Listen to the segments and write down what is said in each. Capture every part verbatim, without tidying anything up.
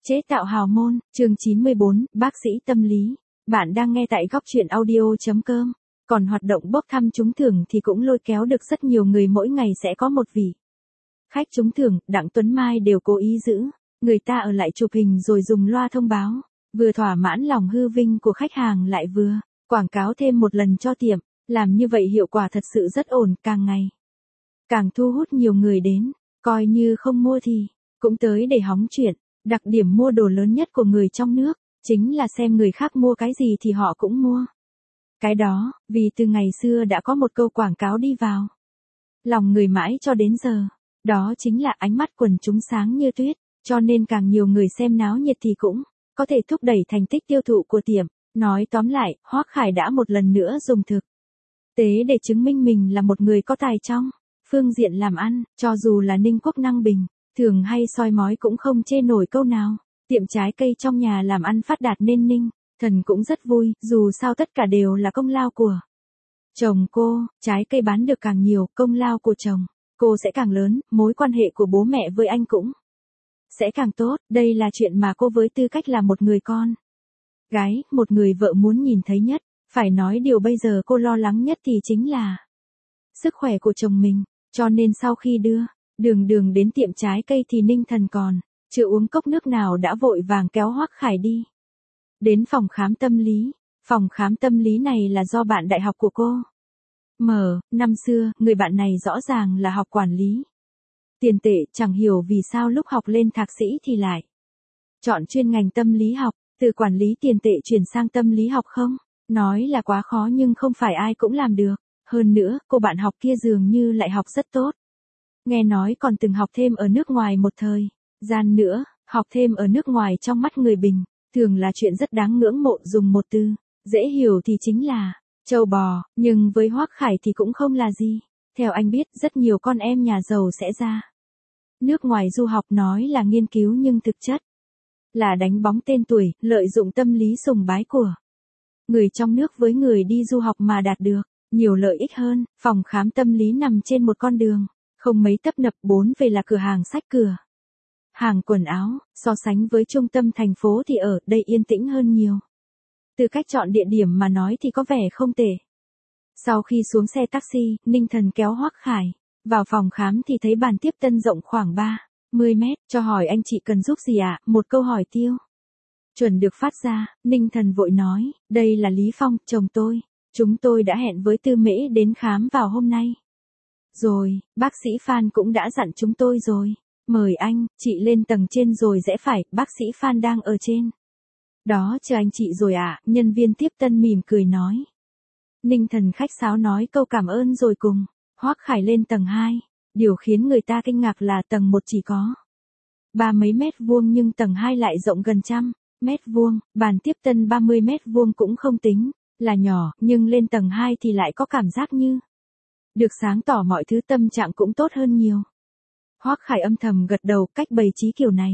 Chế tạo hào môn, chương chín mươi bốn, bác sĩ tâm lý. Bạn đang nghe tại góc truyện audio chấm com. Còn hoạt động bốc thăm trúng thưởng thì cũng lôi kéo được rất nhiều người, mỗi ngày sẽ có một vị khách trúng thưởng. Đặng Tuấn Mai đều cố ý giữ người ta ở lại chụp hình rồi dùng loa thông báo, vừa thỏa mãn lòng hư vinh của khách hàng lại vừa quảng cáo thêm một lần cho tiệm. Làm như vậy hiệu quả thật sự rất ổn, càng ngày càng thu hút nhiều người đến, coi như không mua thì cũng tới để hóng chuyện. Đặc điểm mua đồ lớn nhất của người trong nước chính là xem người khác mua cái gì thì họ cũng mua cái đó, vì từ ngày xưa đã có một câu quảng cáo đi vào lòng người mãi cho đến giờ, đó chính là ánh mắt quần chúng sáng như tuyết, cho nên càng nhiều người xem náo nhiệt thì cũng có thể thúc đẩy thành tích tiêu thụ của tiệm. Nói tóm lại, Hoắc Khải đã một lần nữa dùng thực tế để chứng minh mình là một người có tài trong phương diện làm ăn. Cho dù là Ninh Quốc Năng Bình thường hay soi mói cũng không chê nổi câu nào. Tiệm trái cây trong nhà làm ăn phát đạt nên Ninh Thần cũng rất vui, dù sao tất cả đều là công lao của chồng cô. Trái cây bán được càng nhiều, công lao của chồng cô sẽ càng lớn, mối quan hệ của bố mẹ với anh cũng sẽ càng tốt. Đây là chuyện mà cô với tư cách là một người con gái, một người vợ muốn nhìn thấy nhất. Phải nói điều bây giờ cô lo lắng nhất thì chính là sức khỏe của chồng mình, cho nên sau khi đưa Đường Đường đến tiệm trái cây thì Ninh Thần còn chưa uống cốc nước nào đã vội vàng kéo Hoắc Khải đi đến phòng khám tâm lý. Phòng khám tâm lý này là do bạn đại học của cô mở. Năm xưa, người bạn này rõ ràng là học quản lý tiền tệ, chẳng hiểu vì sao lúc học lên thạc sĩ thì lại chọn chuyên ngành tâm lý học. Từ quản lý tiền tệ chuyển sang tâm lý học không nói là quá khó, nhưng không phải ai cũng làm được. Hơn nữa, cô bạn học kia dường như lại học rất tốt. Nghe nói còn từng học thêm ở nước ngoài một thời gian nữa. Học thêm ở nước ngoài trong mắt người bình thường là chuyện rất đáng ngưỡng mộ, dùng một từ dễ hiểu thì chính là trâu bò, nhưng với Hoắc Khải thì cũng không là gì. Theo anh biết, rất nhiều con em nhà giàu sẽ ra nước ngoài du học, nói là nghiên cứu nhưng thực chất là đánh bóng tên tuổi, lợi dụng tâm lý sùng bái của người trong nước với người đi du học mà đạt được nhiều lợi ích hơn. Phòng khám tâm lý nằm trên một con đường không mấy tấp nập, bốn về là cửa hàng sách, cửa hàng quần áo. So sánh với trung tâm thành phố thì ở đây yên tĩnh hơn nhiều. Từ cách chọn địa điểm mà nói thì có vẻ không tệ. Sau khi xuống xe taxi, Ninh Thần kéo Hoắc Khải vào phòng khám thì thấy bàn tiếp tân rộng khoảng ba mươi mét, cho hỏi anh chị cần giúp gì ạ? À? Một câu hỏi tiêu chuẩn được phát ra. Ninh Thần vội nói, đây là Lý Phong, chồng tôi. Chúng tôi đã hẹn với Tư Mễ đến khám vào hôm nay rồi, bác sĩ Phan cũng đã dặn chúng tôi rồi. Mời anh, chị lên tầng trên rồi rẽ phải, bác sĩ Phan đang ở trên đó chờ anh chị rồi ạ. À? Nhân viên tiếp tân mỉm cười nói. Ninh Thần khách sáo nói câu cảm ơn rồi cùng Hoắc Khải lên tầng hai. Điều khiến người ta kinh ngạc là tầng một chỉ có ba mấy mét vuông nhưng tầng hai lại rộng gần trăm mét vuông. Bàn tiếp tân ba mươi mét vuông cũng không tính là nhỏ, nhưng lên tầng hai thì lại có cảm giác như được sáng tỏ mọi thứ, tâm trạng cũng tốt hơn nhiều. Hoắc Khải âm thầm gật đầu, cách bày trí kiểu này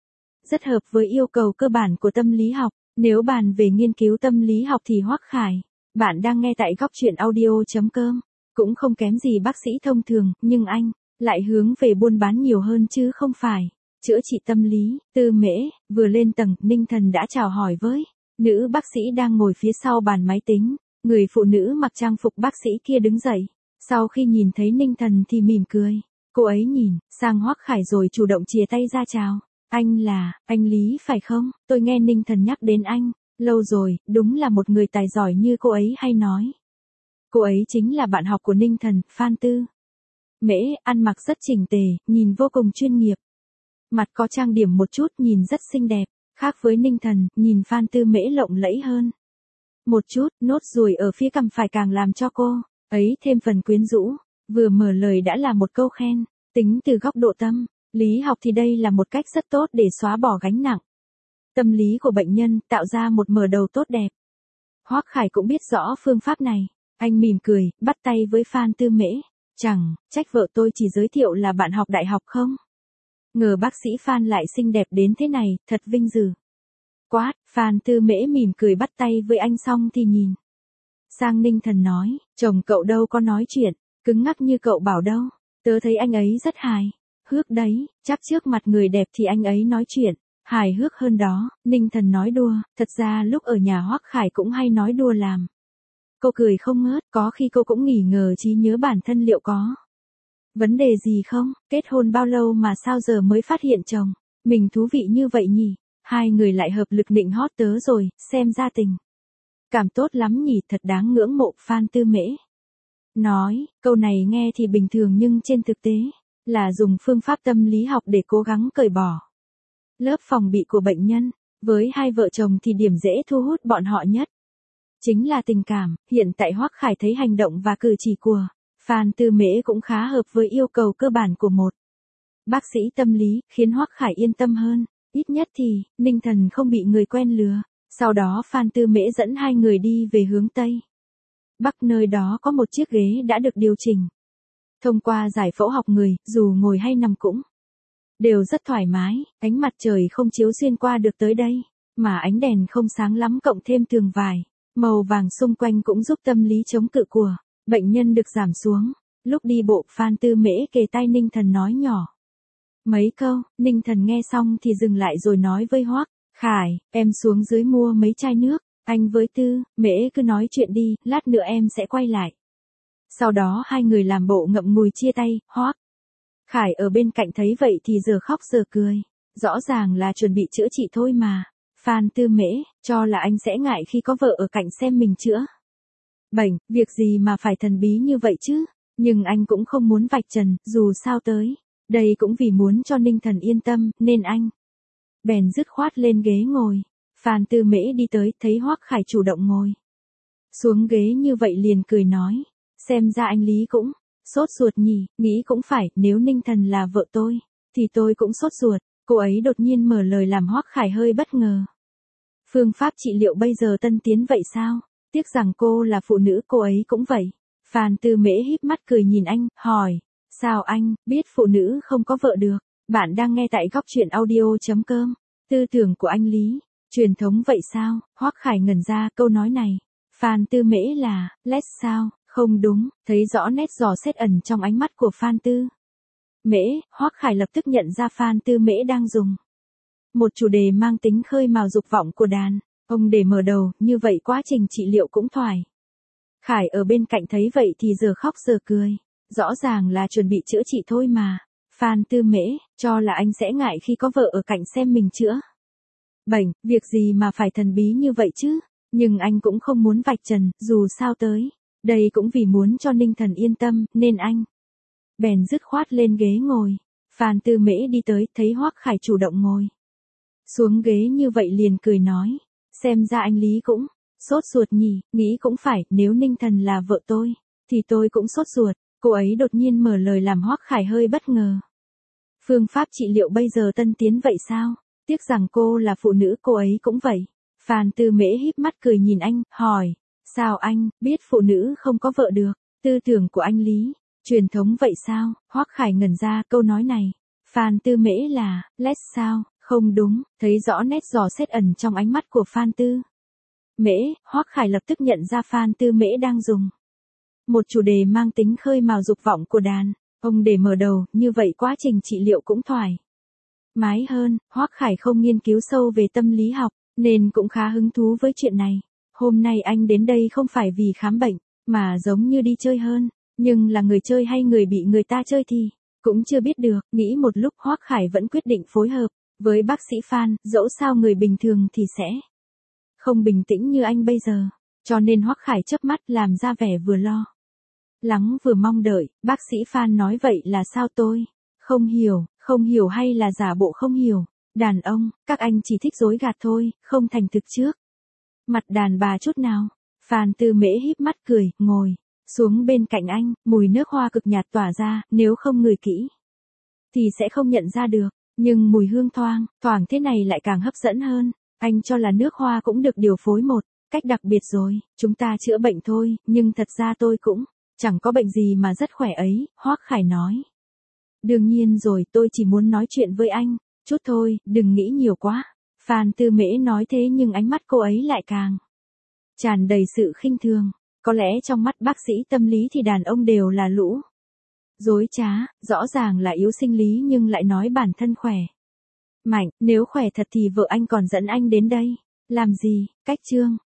rất hợp với yêu cầu cơ bản của tâm lý học. Nếu bàn về nghiên cứu tâm lý học thì Hoắc Khải, bạn đang nghe tại góc truyện audio chấm com, cũng không kém gì bác sĩ thông thường, nhưng anh lại hướng về buôn bán nhiều hơn chứ không phải chữa trị tâm lý. Tư Mễ vừa lên tầng, Ninh Thần đã chào hỏi với nữ bác sĩ đang ngồi phía sau bàn máy tính. Người phụ nữ mặc trang phục bác sĩ kia đứng dậy, sau khi nhìn thấy Ninh Thần thì mỉm cười. Cô ấy nhìn sang Hoắc Khải rồi chủ động chìa tay ra chào. Anh là, anh Lý phải không? Tôi nghe Ninh Thần nhắc đến anh lâu rồi, đúng là một người tài giỏi như cô ấy hay nói. Cô ấy chính là bạn học của Ninh Thần, Phan Tư Mễ, ăn mặc rất chỉnh tề, nhìn vô cùng chuyên nghiệp. Mặt có trang điểm một chút, nhìn rất xinh đẹp. Khác với Ninh Thần, nhìn Phan Tư Mễ lộng lẫy hơn một chút, nốt ruồi ở phía cằm phải càng làm cho cô ấy thêm phần quyến rũ. Vừa mở lời đã là một câu khen. Tính từ góc độ tâm lý học thì đây là một cách rất tốt để xóa bỏ gánh nặng tâm lý của bệnh nhân, tạo ra một mở đầu tốt đẹp. Hoắc Khải cũng biết rõ phương pháp này. Anh mỉm cười, bắt tay với Phan Tư Mễ. Chẳng trách vợ tôi chỉ giới thiệu là bạn học đại học không ngờ bác sĩ Phan lại xinh đẹp đến thế này, thật vinh dự quá. Phan Tư Mễ mỉm cười bắt tay với anh xong thì nhìn sang Ninh Thần nói, chồng cậu đâu có nói chuyện cứng ngắc như cậu bảo đâu. Tớ thấy anh ấy rất hài hước đấy, chắc trước mặt người đẹp thì anh ấy nói chuyện Hài hước hơn đó, Ninh Thần nói đùa, thật ra lúc ở nhà Hoắc Khải cũng hay nói đùa làm. Cô cười không ngớt, có khi cô cũng nghỉ ngờ trí nhớ bản thân liệu có vấn đề gì không, kết hôn bao lâu mà sao giờ mới phát hiện chồng mình thú vị như vậy nhỉ, hai người lại hợp lực nịnh hót tớ rồi, xem ra tình cảm tốt lắm nhỉ, thật đáng ngưỡng mộ. Phan Tư Mễ nói, câu này nghe thì bình thường nhưng trên thực tế là dùng phương pháp tâm lý học để cố gắng cởi bỏ lớp phòng bị của bệnh nhân. Với hai vợ chồng thì điểm dễ thu hút bọn họ nhất chính là tình cảm. Hiện tại Hoắc Khải thấy hành động và cử chỉ của Phan Tư Mễ cũng khá hợp với yêu cầu cơ bản của một bác sĩ tâm lý, khiến Hoắc Khải yên tâm hơn. Ít nhất thì, Ninh Thần không bị người quen lừa. Sau đó Phan Tư Mễ dẫn hai người đi về hướng Tây Bắc, nơi đó có một chiếc ghế đã được điều chỉnh. Thông qua giải phẫu học người, dù ngồi hay nằm cũng đều rất thoải mái, ánh mặt trời không chiếu xuyên qua được tới đây, mà ánh đèn không sáng lắm cộng thêm tường vải màu vàng xung quanh cũng giúp tâm lý chống cự của bệnh nhân được giảm xuống. Lúc đi bộ Phan Tư Mễ kề tai Ninh Thần nói nhỏ mấy câu, Ninh Thần nghe xong thì dừng lại rồi nói với Hoắc Khải, em xuống dưới mua mấy chai nước, anh với Tư Mễ cứ nói chuyện đi, lát nữa em sẽ quay lại. Sau đó hai người làm bộ ngậm ngùi chia tay. Hoắc Khải ở bên cạnh thấy vậy thì giờ khóc giờ cười, rõ ràng là chuẩn bị chữa trị thôi mà. Phan Tư Mễ cho là anh sẽ ngại khi có vợ ở cạnh xem mình chữa bệnh, việc gì mà phải thần bí như vậy chứ, nhưng anh cũng không muốn vạch trần, dù sao tới đây cũng vì muốn cho Ninh Thần yên tâm, nên anh bèn dứt khoát lên ghế ngồi. Phan Tư Mễ đi tới, thấy Hoắc Khải chủ động ngồi xuống ghế như vậy liền cười nói, xem ra anh Lý cũng sốt ruột nhỉ, nghĩ cũng phải, nếu Ninh Thần là vợ tôi thì tôi cũng sốt ruột. Cô ấy đột nhiên mở lời làm Hoắc Khải hơi bất ngờ. Phương pháp trị liệu bây giờ tân tiến vậy sao? Tiếc rằng cô là phụ nữ, cô ấy cũng vậy. Phan Tư Mễ híp mắt cười nhìn anh, hỏi, sao anh biết phụ nữ không có vợ được? Bạn đang nghe tại góc truyện audio chấm com. Tư tưởng của anh Lý, truyền thống vậy sao? Hoắc Khải ngẩn ra câu nói này. Phan Tư Mễ là, lét sao? Không đúng, thấy rõ nét dò xét ẩn trong ánh mắt của Phan Tư Mễ, Hoắc Khải lập tức nhận ra Phan Tư Mễ đang dùng một chủ đề mang tính khơi mào dục vọng của đàn ông để mở đầu, như vậy quá trình trị liệu cũng thoải. Khải ở bên cạnh thấy vậy thì giờ khóc giờ cười, rõ ràng là chuẩn bị chữa trị thôi mà. Phan Tư Mễ cho là anh sẽ ngại khi có vợ ở cạnh xem mình chữa bệnh, việc gì mà phải thần bí như vậy chứ, nhưng anh cũng không muốn vạch trần, dù sao tới đây cũng vì muốn cho Ninh Thần yên tâm, nên anh bèn dứt khoát lên ghế ngồi. Phan Tư Mễ đi tới, thấy Hoắc Khải chủ động ngồi xuống ghế như vậy liền cười nói, xem ra anh Lý cũng sốt ruột nhỉ, nghĩ cũng phải, nếu Ninh Thần là vợ tôi thì tôi cũng sốt ruột. Cô ấy đột nhiên mở lời làm Hoắc Khải hơi bất ngờ. Phương pháp trị liệu bây giờ tân tiến vậy sao? Tiếc rằng cô là phụ nữ, cô ấy cũng vậy. Phan Tư Mễ híp mắt cười nhìn anh, hỏi, sao anh biết phụ nữ không có vợ được? Tư tưởng của anh Lý, truyền thống vậy sao? Hoắc Khải ngẩn ra câu nói này. Phan Tư Mễ là, lét sao? Không đúng, thấy rõ nét dò xét ẩn trong ánh mắt của Phan Tư Mễ, Hoắc Khải lập tức nhận ra Phan Tư Mễ đang dùng một chủ đề mang tính khơi mào dục vọng của đàn ông để mở đầu, như vậy quá trình trị liệu cũng thoải mái hơn. Hoắc Khải không nghiên cứu sâu về tâm lý học, nên cũng khá hứng thú với chuyện này. Hôm nay anh đến đây không phải vì khám bệnh, mà giống như đi chơi hơn, nhưng là người chơi hay người bị người ta chơi thì cũng chưa biết được. Nghĩ một lúc Hoắc Khải vẫn quyết định phối hợp với bác sĩ Phan, dẫu sao người bình thường thì sẽ không bình tĩnh như anh bây giờ, cho nên Hoắc Khải chớp mắt làm ra vẻ vừa lo lắng vừa mong đợi. Bác sĩ Phan nói vậy là sao? Tôi không hiểu, không hiểu hay là giả bộ không hiểu. Đàn ông, các anh chỉ thích dối gạt thôi, không thành thực trước mặt đàn bà chút nào. Phan Tư Mễ híp mắt cười, ngồi xuống bên cạnh anh, mùi nước hoa cực nhạt tỏa ra, nếu không ngửi kỹ thì sẽ không nhận ra được, nhưng mùi hương thoang, thoảng thế này lại càng hấp dẫn hơn. Anh cho là nước hoa cũng được điều phối một cách đặc biệt rồi, chúng ta chữa bệnh thôi, nhưng thật ra tôi cũng chẳng có bệnh gì mà rất khỏe ấy, Hoắc Khải nói. Đương nhiên rồi, tôi chỉ muốn nói chuyện với anh chút thôi, đừng nghĩ nhiều quá. Phan Tư Mễ nói thế nhưng ánh mắt cô ấy lại càng tràn đầy sự khinh thường. Có lẽ trong mắt bác sĩ tâm lý thì đàn ông đều là lũ dối trá, rõ ràng là yếu sinh lý nhưng lại nói bản thân khỏe Mạnh, nếu khỏe thật thì vợ anh còn dẫn anh đến đây. Làm gì, cách chương.